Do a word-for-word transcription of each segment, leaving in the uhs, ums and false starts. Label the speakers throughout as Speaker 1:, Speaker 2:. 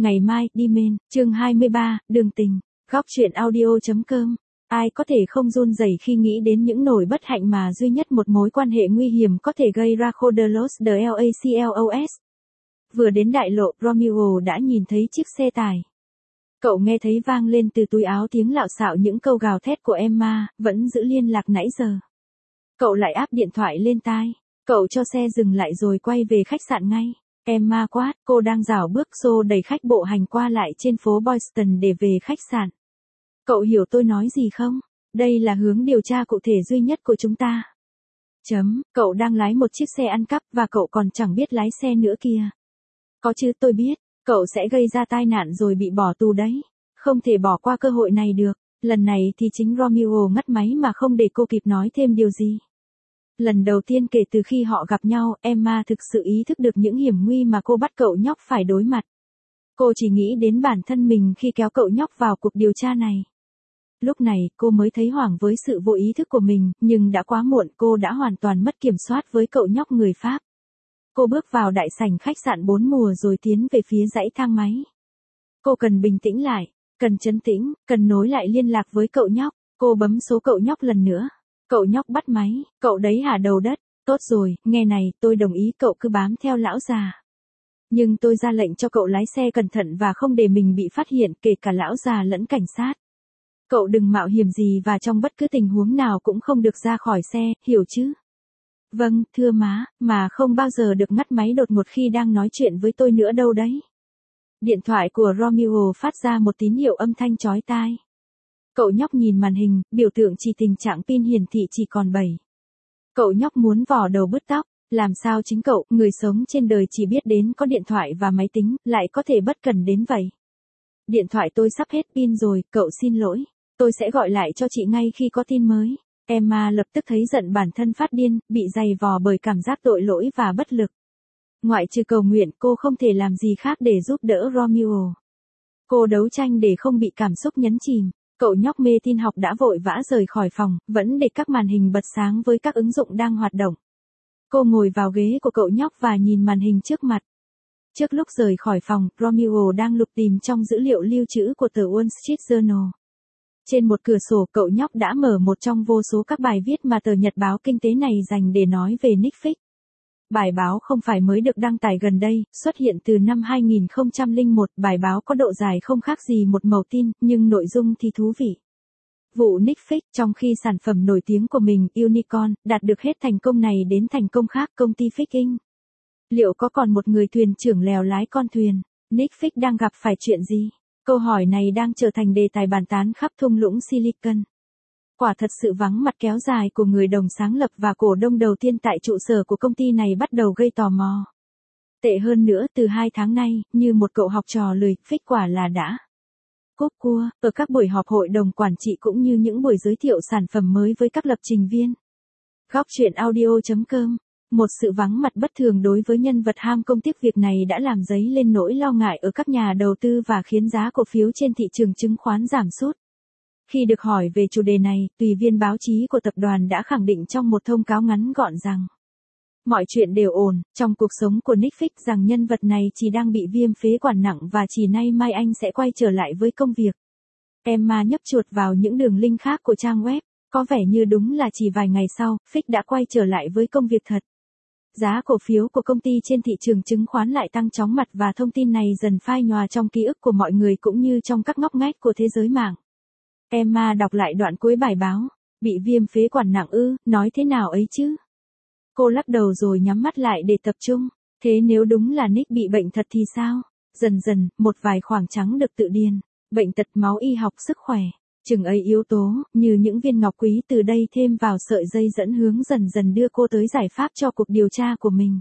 Speaker 1: Ngày mai, đi men, chương hai mươi ba, đường tình, góc truyện audio.com. Ai có thể không run rẩy khi nghĩ đến những nỗi bất hạnh mà duy nhất một mối quan hệ nguy hiểm có thể gây ra Codelos de Laclos. Vừa đến đại lộ, Romeo đã nhìn thấy chiếc xe tải. Cậu nghe thấy vang lên từ túi áo tiếng lạo xạo những câu gào thét của Emma, vẫn giữ liên lạc nãy giờ. Cậu lại áp điện thoại lên tai. Cậu cho xe dừng lại rồi quay về khách sạn ngay. Emma quát, cô đang rảo bước xô đẩy khách bộ hành qua lại trên phố Boston để về khách sạn. Cậu hiểu tôi nói gì không? Đây là hướng điều tra cụ thể duy nhất của chúng ta. Chấm, cậu đang lái một chiếc xe ăn cắp và cậu còn chẳng biết lái xe nữa kìa. Có chứ, tôi biết, cậu sẽ gây ra tai nạn rồi bị bỏ tù đấy. Không thể bỏ qua cơ hội này được. Lần này thì chính Romeo ngắt máy mà không để cô kịp nói thêm điều gì. Lần đầu tiên kể từ khi họ gặp nhau, Emma thực sự ý thức được những hiểm nguy mà cô bắt cậu nhóc phải đối mặt. Cô chỉ nghĩ đến bản thân mình khi kéo cậu nhóc vào cuộc điều tra này. Lúc này, cô mới thấy hoảng với sự vô ý thức của mình, nhưng đã quá muộn, cô đã hoàn toàn mất kiểm soát với cậu nhóc người Pháp. Cô bước vào đại sảnh khách sạn bốn mùa rồi tiến về phía dãy thang máy. Cô cần bình tĩnh lại, cần trấn tĩnh, cần nối lại liên lạc với cậu nhóc. Cô bấm số cậu nhóc lần nữa. Cậu nhóc bắt máy, cậu đấy hả đầu đất, tốt rồi, nghe này, tôi đồng ý cậu cứ bám theo lão già. Nhưng tôi ra lệnh cho cậu lái xe cẩn thận và không để mình bị phát hiện, kể cả lão già lẫn cảnh sát. Cậu đừng mạo hiểm gì và trong bất cứ tình huống nào cũng không được ra khỏi xe, hiểu chứ? Vâng, thưa má, mà không bao giờ được ngắt máy đột ngột khi đang nói chuyện với tôi nữa đâu đấy. Điện thoại của Romeo phát ra một tín hiệu âm thanh chói tai. Cậu nhóc nhìn màn hình, biểu tượng chỉ tình trạng pin hiển thị chỉ còn bảy. Cậu nhóc muốn vò đầu bứt tóc, làm sao chính cậu, người sống trên đời chỉ biết đến có điện thoại và máy tính, lại có thể bất cẩn đến vậy. Điện thoại tôi sắp hết pin rồi, cậu xin lỗi. Tôi sẽ gọi lại cho chị ngay khi có tin mới. Emma lập tức thấy giận bản thân phát điên, bị dày vò bởi cảm giác tội lỗi và bất lực. Ngoại trừ cầu nguyện, cô không thể làm gì khác để giúp đỡ Romeo. Cô đấu tranh để không bị cảm xúc nhấn chìm. Cậu nhóc mê tin học đã vội vã rời khỏi phòng, vẫn để các màn hình bật sáng với các ứng dụng đang hoạt động. Cô ngồi vào ghế của cậu nhóc và nhìn màn hình trước mặt. Trước lúc rời khỏi phòng, Romeo đang lục tìm trong dữ liệu lưu trữ của tờ Wall Street Journal. Trên một cửa sổ, cậu nhóc đã mở một trong vô số các bài viết mà tờ nhật báo kinh tế này dành để nói về Nick Fix. Bài báo không phải mới được đăng tải gần đây, xuất hiện từ năm hai nghìn không trăm lẻ một, bài báo có độ dài không khác gì một mẩu tin, nhưng nội dung thì thú vị. Vụ Nick Fix, trong khi sản phẩm nổi tiếng của mình, Unicorn, đạt được hết thành công này đến thành công khác, công ty Fixing. Liệu có còn một người thuyền trưởng lèo lái con thuyền? Nick Fix đang gặp phải chuyện gì? Câu hỏi này đang trở thành đề tài bàn tán khắp thung lũng Silicon. Quả thật sự vắng mặt kéo dài của người đồng sáng lập và cổ đông đầu tiên tại trụ sở của công ty này bắt đầu gây tò mò. Tệ hơn nữa, từ hai tháng nay, như một cậu học trò lười, Fix quả là đã cúp cua, ở các buổi họp hội đồng quản trị cũng như những buổi giới thiệu sản phẩm mới với các lập trình viên. Góc truyện audio.com. Một sự vắng mặt bất thường đối với nhân vật ham công tiếc việc này đã làm dấy lên nỗi lo ngại ở các nhà đầu tư và khiến giá cổ phiếu trên thị trường chứng khoán giảm sút. Khi được hỏi về chủ đề này, tùy viên báo chí của tập đoàn đã khẳng định trong một thông cáo ngắn gọn rằng mọi chuyện đều ổn trong cuộc sống của Nick Fix, rằng nhân vật này chỉ đang bị viêm phế quản nặng và chỉ nay mai anh sẽ quay trở lại với công việc. Emma nhấp chuột vào những đường link khác của trang web, có vẻ như đúng là chỉ vài ngày sau, Fix đã quay trở lại với công việc thật. Giá cổ phiếu của công ty trên thị trường chứng khoán lại tăng chóng mặt và thông tin này dần phai nhòa trong ký ức của mọi người cũng như trong các ngóc ngách của thế giới mạng. Emma đọc lại đoạn cuối bài báo, bị viêm phế quản nặng ư, nói thế nào ấy chứ? Cô lắc đầu rồi nhắm mắt lại để tập trung. Thế nếu đúng là Nick bị bệnh thật thì sao? Dần dần, một vài khoảng trắng được tự điền. Bệnh tật, máu, y học, sức khỏe. Chừng ấy yếu tố, như những viên ngọc quý từ đây thêm vào sợi dây dẫn hướng dần dần đưa cô tới giải pháp cho cuộc điều tra của mình.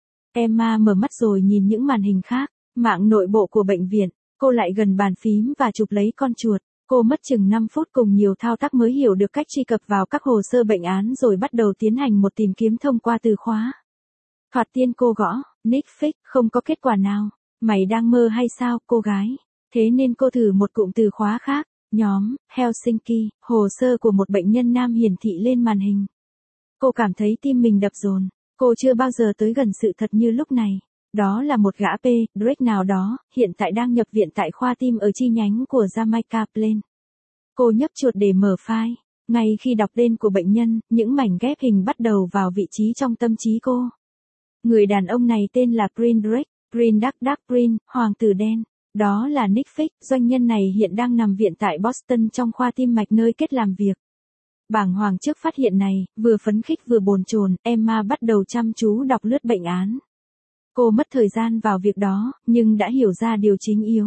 Speaker 1: Emma mở mắt rồi nhìn những màn hình khác, mạng nội bộ của bệnh viện. Cô lại gần bàn phím và chụp lấy con chuột. Cô mất chừng năm phút cùng nhiều thao tác mới hiểu được cách truy cập vào các hồ sơ bệnh án rồi bắt đầu tiến hành một tìm kiếm thông qua từ khóa. Thoạt tiên cô gõ, Nick Fix, không có kết quả nào. Mày đang mơ hay sao, cô gái? Thế nên cô thử một cụm từ khóa khác. Nhóm, Helsinki, hồ sơ của một bệnh nhân nam hiển thị lên màn hình. Cô cảm thấy tim mình đập dồn. Cô chưa bao giờ tới gần sự thật như lúc này. Đó là một gã P. Drake nào đó, hiện tại đang nhập viện tại khoa tim ở chi nhánh của Jamaica Plain. Cô nhấp chuột để mở file. Ngay khi đọc tên của bệnh nhân, những mảnh ghép hình bắt đầu vào vị trí trong tâm trí cô. Người đàn ông này tên là Prince Drake, Prince Dark Dark Prince, Hoàng tử đen. Đó là Nick Fix, doanh nhân này hiện đang nằm viện tại Boston trong khoa tim mạch nơi kết làm việc. Bàng hoàng trước phát hiện này, vừa phấn khích vừa bồn chồn, Emma bắt đầu chăm chú đọc lướt bệnh án. Cô mất thời gian vào việc đó, nhưng đã hiểu ra điều chính yếu.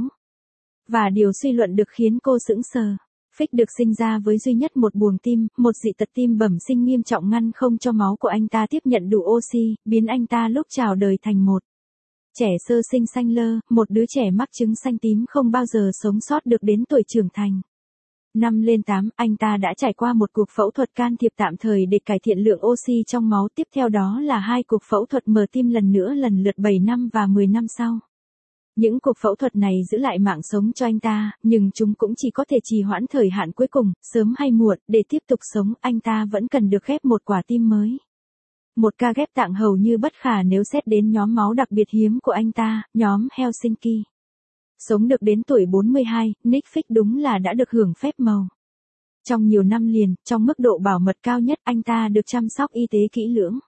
Speaker 1: Và điều suy luận được khiến cô sững sờ. Fix được sinh ra với duy nhất một buồng tim, một dị tật tim bẩm sinh nghiêm trọng ngăn không cho máu của anh ta tiếp nhận đủ oxy, biến anh ta lúc chào đời thành một trẻ sơ sinh xanh lơ, một đứa trẻ mắc chứng xanh tím không bao giờ sống sót được đến tuổi trưởng thành. Năm lên tám, anh ta đã trải qua một cuộc phẫu thuật can thiệp tạm thời để cải thiện lượng oxy trong máu, tiếp theo đó là hai cuộc phẫu thuật mở tim lần nữa lần lượt bảy năm và mười năm sau. Những cuộc phẫu thuật này giữ lại mạng sống cho anh ta, nhưng chúng cũng chỉ có thể trì hoãn thời hạn cuối cùng, sớm hay muộn, để tiếp tục sống, anh ta vẫn cần được ghép một quả tim mới. Một ca ghép tạng hầu như bất khả nếu xét đến nhóm máu đặc biệt hiếm của anh ta, nhóm Helsinki. Sống được đến tuổi bốn mươi hai, Nick Fix đúng là đã được hưởng phép màu. Trong nhiều năm liền, trong mức độ bảo mật cao nhất, anh ta được chăm sóc y tế kỹ lưỡng.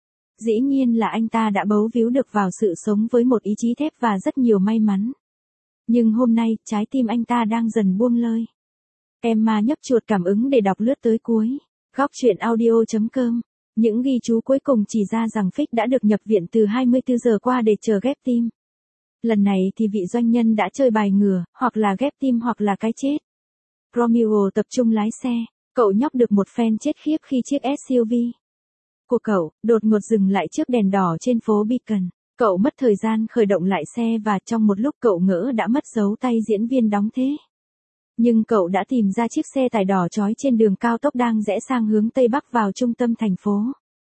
Speaker 1: Dĩ nhiên là anh ta đã bấu víu được vào sự sống với một ý chí thép và rất nhiều may mắn. Nhưng hôm nay, trái tim anh ta đang dần buông lơi. Emma nhấp chuột cảm ứng để đọc lướt tới cuối. Góc truyện audio chấm com. Những ghi chú cuối cùng chỉ ra rằng Fix đã được nhập viện từ hai mươi tư giờ qua để chờ ghép tim. Lần này thì vị doanh nhân đã chơi bài ngửa, hoặc là ghép tim hoặc là cái chết. Romeo tập trung lái xe, cậu nhóc được một phen chết khiếp khi chiếc ét u vê của cậu đột ngột dừng lại trước đèn đỏ trên phố Beacon. Cậu mất thời gian khởi động lại xe và trong một lúc cậu ngỡ đã mất dấu tay diễn viên đóng thế. Nhưng cậu đã tìm ra chiếc xe tải đỏ chói trên đường cao tốc đang rẽ sang hướng Tây Bắc vào trung tâm thành phố.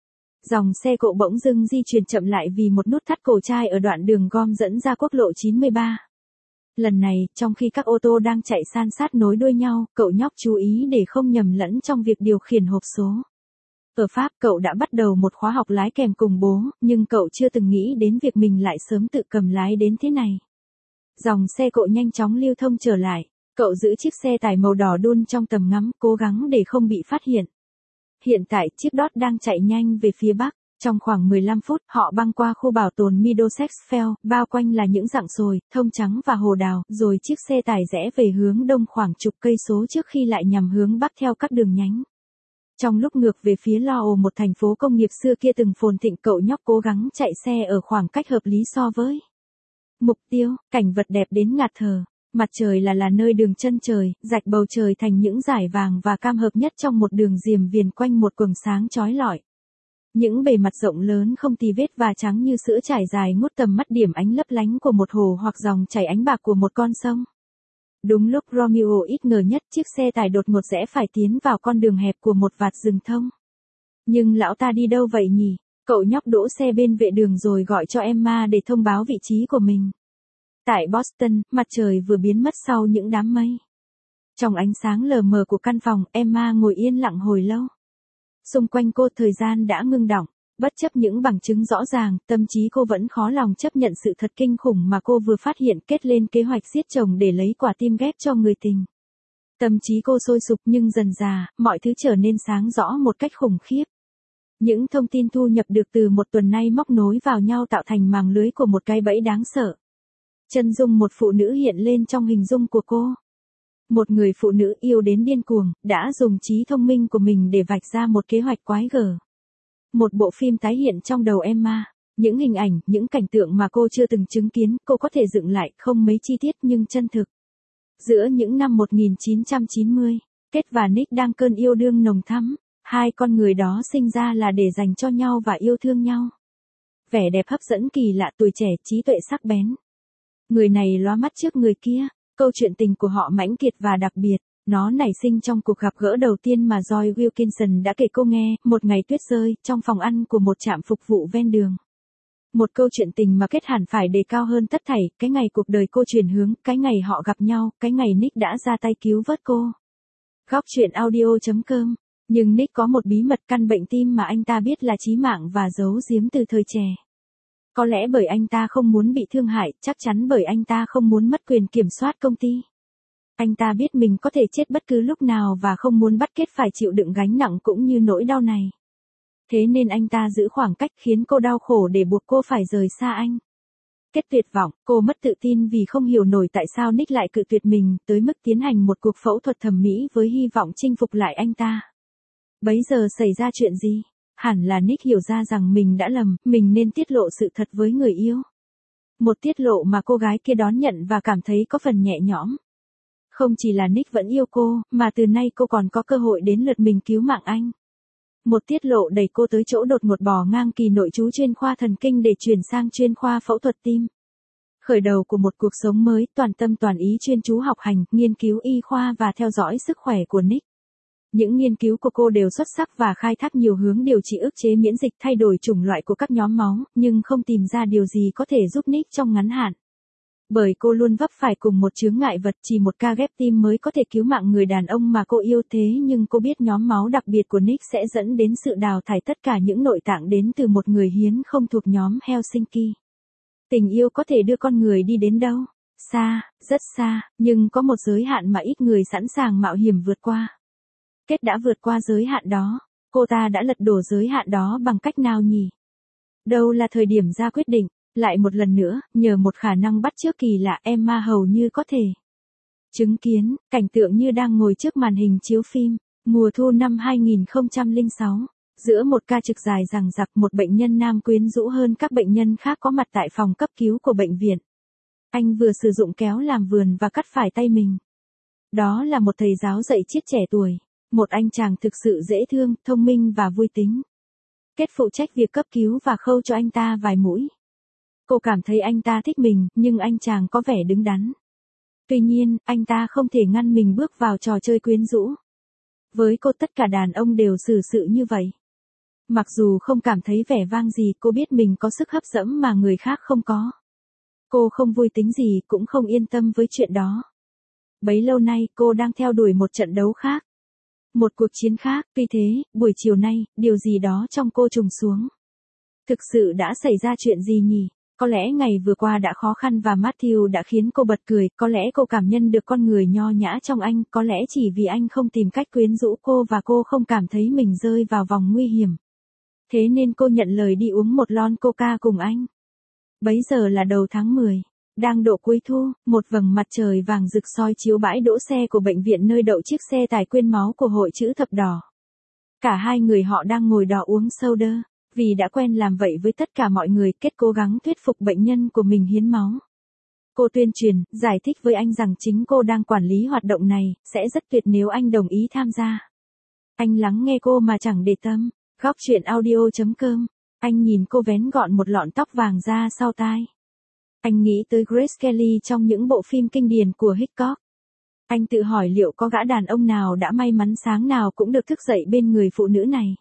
Speaker 1: Dòng xe cộ bỗng dưng di chuyển chậm lại vì một nút thắt cổ chai ở đoạn đường gom dẫn ra quốc lộ chín mươi ba. Lần này, trong khi các ô tô đang chạy san sát nối đuôi nhau, cậu nhóc chú ý để không nhầm lẫn trong việc điều khiển hộp số. Ở Pháp, cậu đã bắt đầu một khóa học lái kèm cùng bố, nhưng cậu chưa từng nghĩ đến việc mình lại sớm tự cầm lái đến thế này. Dòng xe cộ nhanh chóng lưu thông trở lại. Cậu giữ chiếc xe tải màu đỏ đun trong tầm ngắm, cố gắng để không bị phát hiện. Hiện tại, chiếc Dodge đang chạy nhanh về phía bắc. Trong khoảng mười lăm phút, họ băng qua khu bảo tồn Middlesex Fell, bao quanh là những rặng sồi, thông trắng và hồ đào, rồi chiếc xe tải rẽ về hướng đông khoảng chục cây số trước khi lại nhằm hướng bắc theo các đường nhánh. Trong lúc ngược về phía Lowell, một thành phố công nghiệp xưa kia từng phồn thịnh, cậu nhóc cố gắng chạy xe ở khoảng cách hợp lý so với mục tiêu, cảnh vật đẹp đến ngạt thở. Mặt trời là là nơi đường chân trời, rạch bầu trời thành những dải vàng và cam hợp nhất trong một đường diềm viền quanh một quầng sáng chói lọi. Những bề mặt rộng lớn không tì vết và trắng như sữa trải dài ngút tầm mắt, điểm ánh lấp lánh của một hồ hoặc dòng chảy ánh bạc của một con sông. Đúng lúc Romeo ít ngờ nhất, chiếc xe tải đột ngột rẽ phải tiến vào con đường hẹp của một vạt rừng thông. Nhưng lão ta đi đâu vậy nhỉ? Cậu nhóc đỗ xe bên vệ đường rồi gọi cho Emma để thông báo vị trí của mình. Tại Boston, mặt trời vừa biến mất sau những đám mây. Trong ánh sáng lờ mờ của căn phòng, Emma ngồi yên lặng hồi lâu. Xung quanh cô thời gian đã ngưng đọng, bất chấp những bằng chứng rõ ràng, tâm trí cô vẫn khó lòng chấp nhận sự thật kinh khủng mà cô vừa phát hiện, kết lên kế hoạch giết chồng để lấy quả tim ghép cho người tình. Tâm trí cô sôi sục nhưng dần dà, mọi thứ trở nên sáng rõ một cách khủng khiếp. Những thông tin thu nhập được từ một tuần nay móc nối vào nhau tạo thành màng lưới của một cái bẫy đáng sợ. Chân dung một phụ nữ hiện lên trong hình dung của cô. Một người phụ nữ yêu đến điên cuồng, đã dùng trí thông minh của mình để vạch ra một kế hoạch quái gở. Một bộ phim tái hiện trong đầu Emma. Những hình ảnh, những cảnh tượng mà cô chưa từng chứng kiến, cô có thể dựng lại, không mấy chi tiết nhưng chân thực. Giữa những năm một nghìn chín trăm chín mươi, Kate và Nick đang cơn yêu đương nồng thắm. Hai con người đó sinh ra là để dành cho nhau và yêu thương nhau. Vẻ đẹp hấp dẫn kỳ lạ, tuổi trẻ, trí tuệ sắc bén. Người này lóa mắt trước người kia. Câu chuyện tình của họ mãnh liệt và đặc biệt. Nó nảy sinh trong cuộc gặp gỡ đầu tiên mà Joy Wilkinson đã kể cô nghe, một ngày tuyết rơi, trong phòng ăn của một trạm phục vụ ven đường. Một câu chuyện tình mà kết hẳn phải đề cao hơn tất thảy, cái ngày cuộc đời cô chuyển hướng, cái ngày họ gặp nhau, cái ngày Nick đã ra tay cứu vớt cô. Góc truyện audio chấm com. Nhưng Nick có một bí mật, căn bệnh tim mà anh ta biết là chí mạng và giấu giếm từ thời trẻ. Có lẽ bởi anh ta không muốn bị thương hại, chắc chắn bởi anh ta không muốn mất quyền kiểm soát công ty. Anh ta biết mình có thể chết bất cứ lúc nào và không muốn bắt Kết phải chịu đựng gánh nặng cũng như nỗi đau này. Thế nên anh ta giữ khoảng cách khiến cô đau khổ để buộc cô phải rời xa anh. Kết tuyệt vọng, cô mất tự tin vì không hiểu nổi tại sao Nick lại cự tuyệt mình, tới mức tiến hành một cuộc phẫu thuật thẩm mỹ với hy vọng chinh phục lại anh ta. Bấy giờ xảy ra chuyện gì? Hẳn là Nick hiểu ra rằng mình đã lầm, mình nên tiết lộ sự thật với người yêu. Một tiết lộ mà cô gái kia đón nhận và cảm thấy có phần nhẹ nhõm. Không chỉ là Nick vẫn yêu cô, mà từ nay cô còn có cơ hội đến lượt mình cứu mạng anh. Một tiết lộ đẩy cô tới chỗ đột ngột bỏ ngang kỳ nội trú chuyên khoa thần kinh để chuyển sang chuyên khoa phẫu thuật tim. Khởi đầu của một cuộc sống mới, toàn tâm toàn ý chuyên chú học hành, nghiên cứu y khoa và theo dõi sức khỏe của Nick. Những nghiên cứu của cô đều xuất sắc và khai thác nhiều hướng điều trị ức chế miễn dịch, thay đổi chủng loại của các nhóm máu, nhưng không tìm ra điều gì có thể giúp Nick trong ngắn hạn. Bởi cô luôn vấp phải cùng một chướng ngại vật, chỉ một ca ghép tim mới có thể cứu mạng người đàn ông mà cô yêu, thế nhưng cô biết nhóm máu đặc biệt của Nick sẽ dẫn đến sự đào thải tất cả những nội tạng đến từ một người hiến không thuộc nhóm Helsinki. Tình yêu có thể đưa con người đi đến đâu? Xa, rất xa, nhưng có một giới hạn mà ít người sẵn sàng mạo hiểm vượt qua. Kết đã vượt qua giới hạn đó. Cô ta đã lật đổ giới hạn đó bằng cách nào nhỉ? Đâu là thời điểm ra quyết định? Lại một lần nữa, nhờ một khả năng bắt chước kỳ lạ, Emma hầu như có thể chứng kiến cảnh tượng như đang ngồi trước màn hình chiếu phim. Mùa thu năm hai nghìn không trăm lẻ sáu, giữa một ca trực dài dằng dặc, một bệnh nhân nam quyến rũ hơn các bệnh nhân khác có mặt tại phòng cấp cứu của bệnh viện. Anh vừa sử dụng kéo làm vườn và cắt phải tay mình. Đó là một thầy giáo dạy triết trẻ tuổi, một anh chàng thực sự dễ thương, thông minh và vui tính. Kết phụ trách việc cấp cứu và khâu cho anh ta vài mũi. Cô cảm thấy anh ta thích mình, nhưng anh chàng có vẻ đứng đắn. Tuy nhiên, anh ta không thể ngăn mình bước vào trò chơi quyến rũ. Với cô tất cả đàn ông đều xử sự như vậy. Mặc dù không cảm thấy vẻ vang gì, cô biết mình có sức hấp dẫn mà người khác không có. Cô không vui tính gì, cũng không yên tâm với chuyện đó. Bấy lâu nay, cô đang theo đuổi một trận đấu khác. Một cuộc chiến khác, tuy thế, buổi chiều nay, điều gì đó trong cô trùng xuống. Thực sự đã xảy ra chuyện gì nhỉ? Có lẽ ngày vừa qua đã khó khăn và Matthew đã khiến cô bật cười, có lẽ cô cảm nhận được con người nho nhã trong anh, có lẽ chỉ vì anh không tìm cách quyến rũ cô và cô không cảm thấy mình rơi vào vòng nguy hiểm. Thế nên cô nhận lời đi uống một lon coca cùng anh. Bấy giờ là đầu tháng mười. Đang độ cuối thu, một vầng mặt trời vàng rực soi chiếu bãi đỗ xe của bệnh viện nơi đậu chiếc xe tải quyên máu của hội chữ thập đỏ. Cả hai người họ đang ngồi đò uống soda. Vì đã quen làm vậy với tất cả mọi người, Kết cố gắng thuyết phục bệnh nhân của mình hiến máu. Cô tuyên truyền, giải thích với anh rằng chính cô đang quản lý hoạt động này, sẽ rất tuyệt nếu anh đồng ý tham gia. Anh lắng nghe cô mà chẳng để tâm. Góc chuyện audio chấm com. Anh nhìn cô vén gọn một lọn tóc vàng ra sau tai. Anh nghĩ tới Grace Kelly trong những bộ phim kinh điển của Hitchcock. Anh tự hỏi liệu có gã đàn ông nào đã may mắn sáng nào cũng được thức dậy bên người phụ nữ này.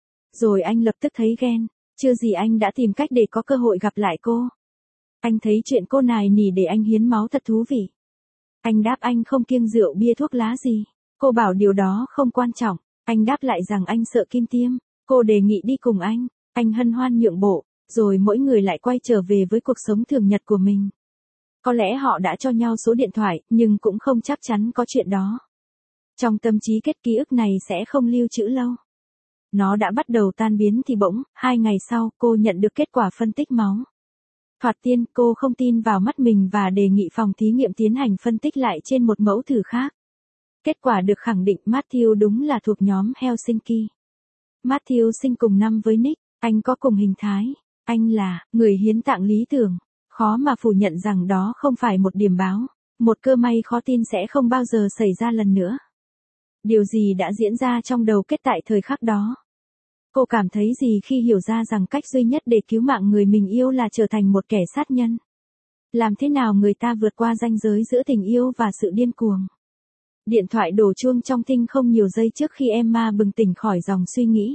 Speaker 1: Rồi anh lập tức thấy ghen, chưa gì anh đã tìm cách để có cơ hội gặp lại cô. Anh thấy chuyện cô nài nỉ để anh hiến máu thật thú vị. Anh đáp anh không kiêng rượu bia thuốc lá gì. Cô bảo điều đó không quan trọng. Anh đáp lại rằng anh sợ kim tiêm. Cô đề nghị đi cùng anh. Anh hân hoan nhượng bộ, rồi mỗi người lại quay trở về với cuộc sống thường nhật của mình. Có lẽ họ đã cho nhau số điện thoại, nhưng cũng không chắc chắn có chuyện đó. Trong tâm trí Kết ký ức này sẽ không lưu trữ lâu. Nó đã bắt đầu tan biến thì bỗng, hai ngày sau, cô nhận được kết quả phân tích máu. Thoạt tiên, cô không tin vào mắt mình và đề nghị phòng thí nghiệm tiến hành phân tích lại trên một mẫu thử khác. Kết quả được khẳng định Matthew đúng là thuộc nhóm Helsinki. Matthew sinh cùng năm với Nick, anh có cùng hình thái. Anh là người hiến tạng lý tưởng. Khó mà phủ nhận rằng đó không phải một điểm báo. Một cơ may khó tin sẽ không bao giờ xảy ra lần nữa. Điều gì đã diễn ra trong đầu Kết tại thời khắc đó? Cô cảm thấy gì khi hiểu ra rằng cách duy nhất để cứu mạng người mình yêu là trở thành một kẻ sát nhân? Làm thế nào người ta vượt qua ranh giới giữa tình yêu và sự điên cuồng? Điện thoại đổ chuông trong thinh không nhiều giây trước khi Emma bừng tỉnh khỏi dòng suy nghĩ.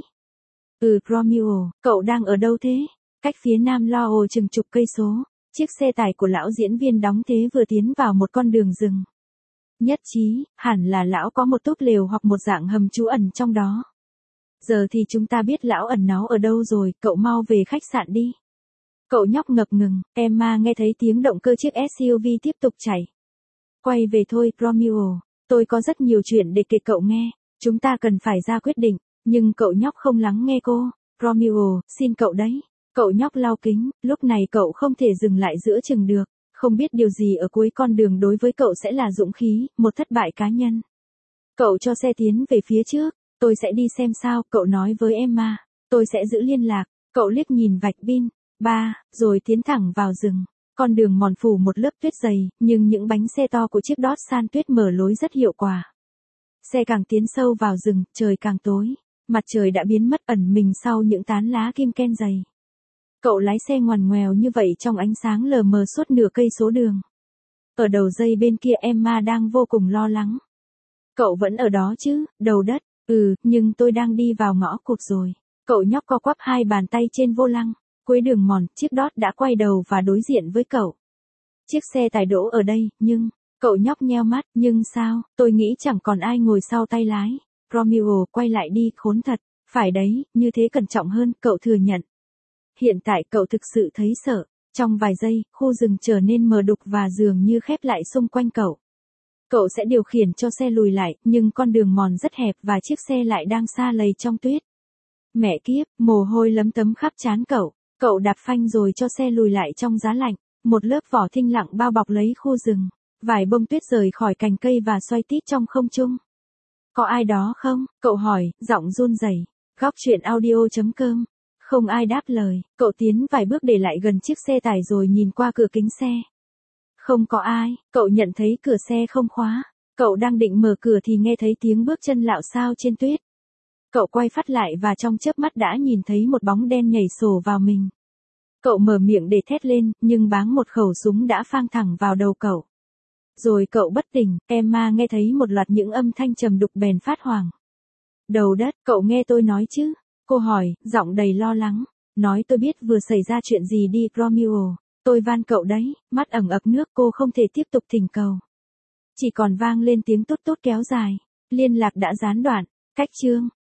Speaker 1: Ừ, Romeo, cậu đang ở đâu thế? Cách phía nam Loa chừng chục cây số, chiếc xe tải của lão diễn viên đóng thế vừa tiến vào một con đường rừng. Nhất trí, hẳn là lão có một túp lều hoặc một dạng hầm trú ẩn trong đó. Giờ thì chúng ta biết lão ẩn náu ở đâu rồi, cậu mau về khách sạn đi. Cậu nhóc ngập ngừng, Emma nghe thấy tiếng động cơ chiếc ét u vê tiếp tục chạy. Quay về thôi, Romeo. Tôi có rất nhiều chuyện để kể cậu nghe. Chúng ta cần phải ra quyết định. Nhưng cậu nhóc không lắng nghe cô. Romeo, xin cậu đấy. Cậu nhóc lau kính, lúc này cậu không thể dừng lại giữa chừng được. Không biết điều gì ở cuối con đường đối với cậu sẽ là dũng khí, một thất bại cá nhân. Cậu cho xe tiến về phía trước. Tôi sẽ đi xem sao, cậu nói với Emma. Tôi sẽ giữ liên lạc. Cậu liếc nhìn vạch pin. Ba, rồi tiến thẳng vào rừng. Con đường mòn phủ một lớp tuyết dày, nhưng những bánh xe to của chiếc Dodge San tuyết mở lối rất hiệu quả. Xe càng tiến sâu vào rừng, trời càng tối. Mặt trời đã biến mất ẩn mình sau những tán lá kim ken dày. Cậu lái xe ngoằn ngoèo như vậy trong ánh sáng lờ mờ suốt nửa cây số đường. Ở đầu dây bên kia Emma đang vô cùng lo lắng. Cậu vẫn ở đó chứ, đầu đất. Ừ, nhưng tôi đang đi vào ngõ cụt rồi. Cậu nhóc co quắp hai bàn tay trên vô lăng. Cuối đường mòn, chiếc Dodge đã quay đầu và đối diện với cậu. Chiếc xe tải đỗ ở đây, nhưng... Cậu nhóc nheo mắt, nhưng sao, tôi nghĩ chẳng còn ai ngồi sau tay lái. Romeo, quay lại đi, khốn thật. Phải đấy, như thế cẩn trọng hơn, cậu thừa nhận. Hiện tại cậu thực sự thấy sợ. Trong vài giây, khu rừng trở nên mờ đục và dường như khép lại xung quanh cậu. Cậu sẽ điều khiển cho xe lùi lại, nhưng con đường mòn rất hẹp và chiếc xe lại đang sa lầy trong tuyết. Mẹ kiếp, mồ hôi lấm tấm khắp trán cậu. Cậu đạp phanh rồi cho xe lùi lại trong giá lạnh. Một lớp vỏ thinh lặng bao bọc lấy khu rừng. Vài bông tuyết rời khỏi cành cây và xoay tít trong không trung. Có ai đó không? Cậu hỏi, giọng run rẩy. Góc chuyện audio chấm com. Không ai đáp lời. Cậu tiến vài bước để lại gần chiếc xe tải rồi nhìn qua cửa kính xe. Không có ai. Cậu nhận thấy cửa xe không khóa. Cậu đang định mở cửa thì nghe thấy tiếng bước chân lạo xao trên tuyết. Cậu quay phát lại và trong chớp mắt đã nhìn thấy một bóng đen nhảy sổ vào mình. Cậu mở miệng để thét lên, nhưng báng một khẩu súng đã phang thẳng vào đầu cậu. Rồi cậu bất tỉnh, Emma nghe thấy một loạt những âm thanh trầm đục bèn phát hoảng. Đầu đất, cậu nghe tôi nói chứ? Cô hỏi, giọng đầy lo lắng. Nói tôi biết vừa xảy ra chuyện gì đi, Romeo. Tôi van cậu đấy, mắt ẩn ập nước cô không thể tiếp tục thỉnh cầu. Chỉ còn vang lên tiếng tốt tốt kéo dài. Liên lạc đã gián đoạn. Cách chương.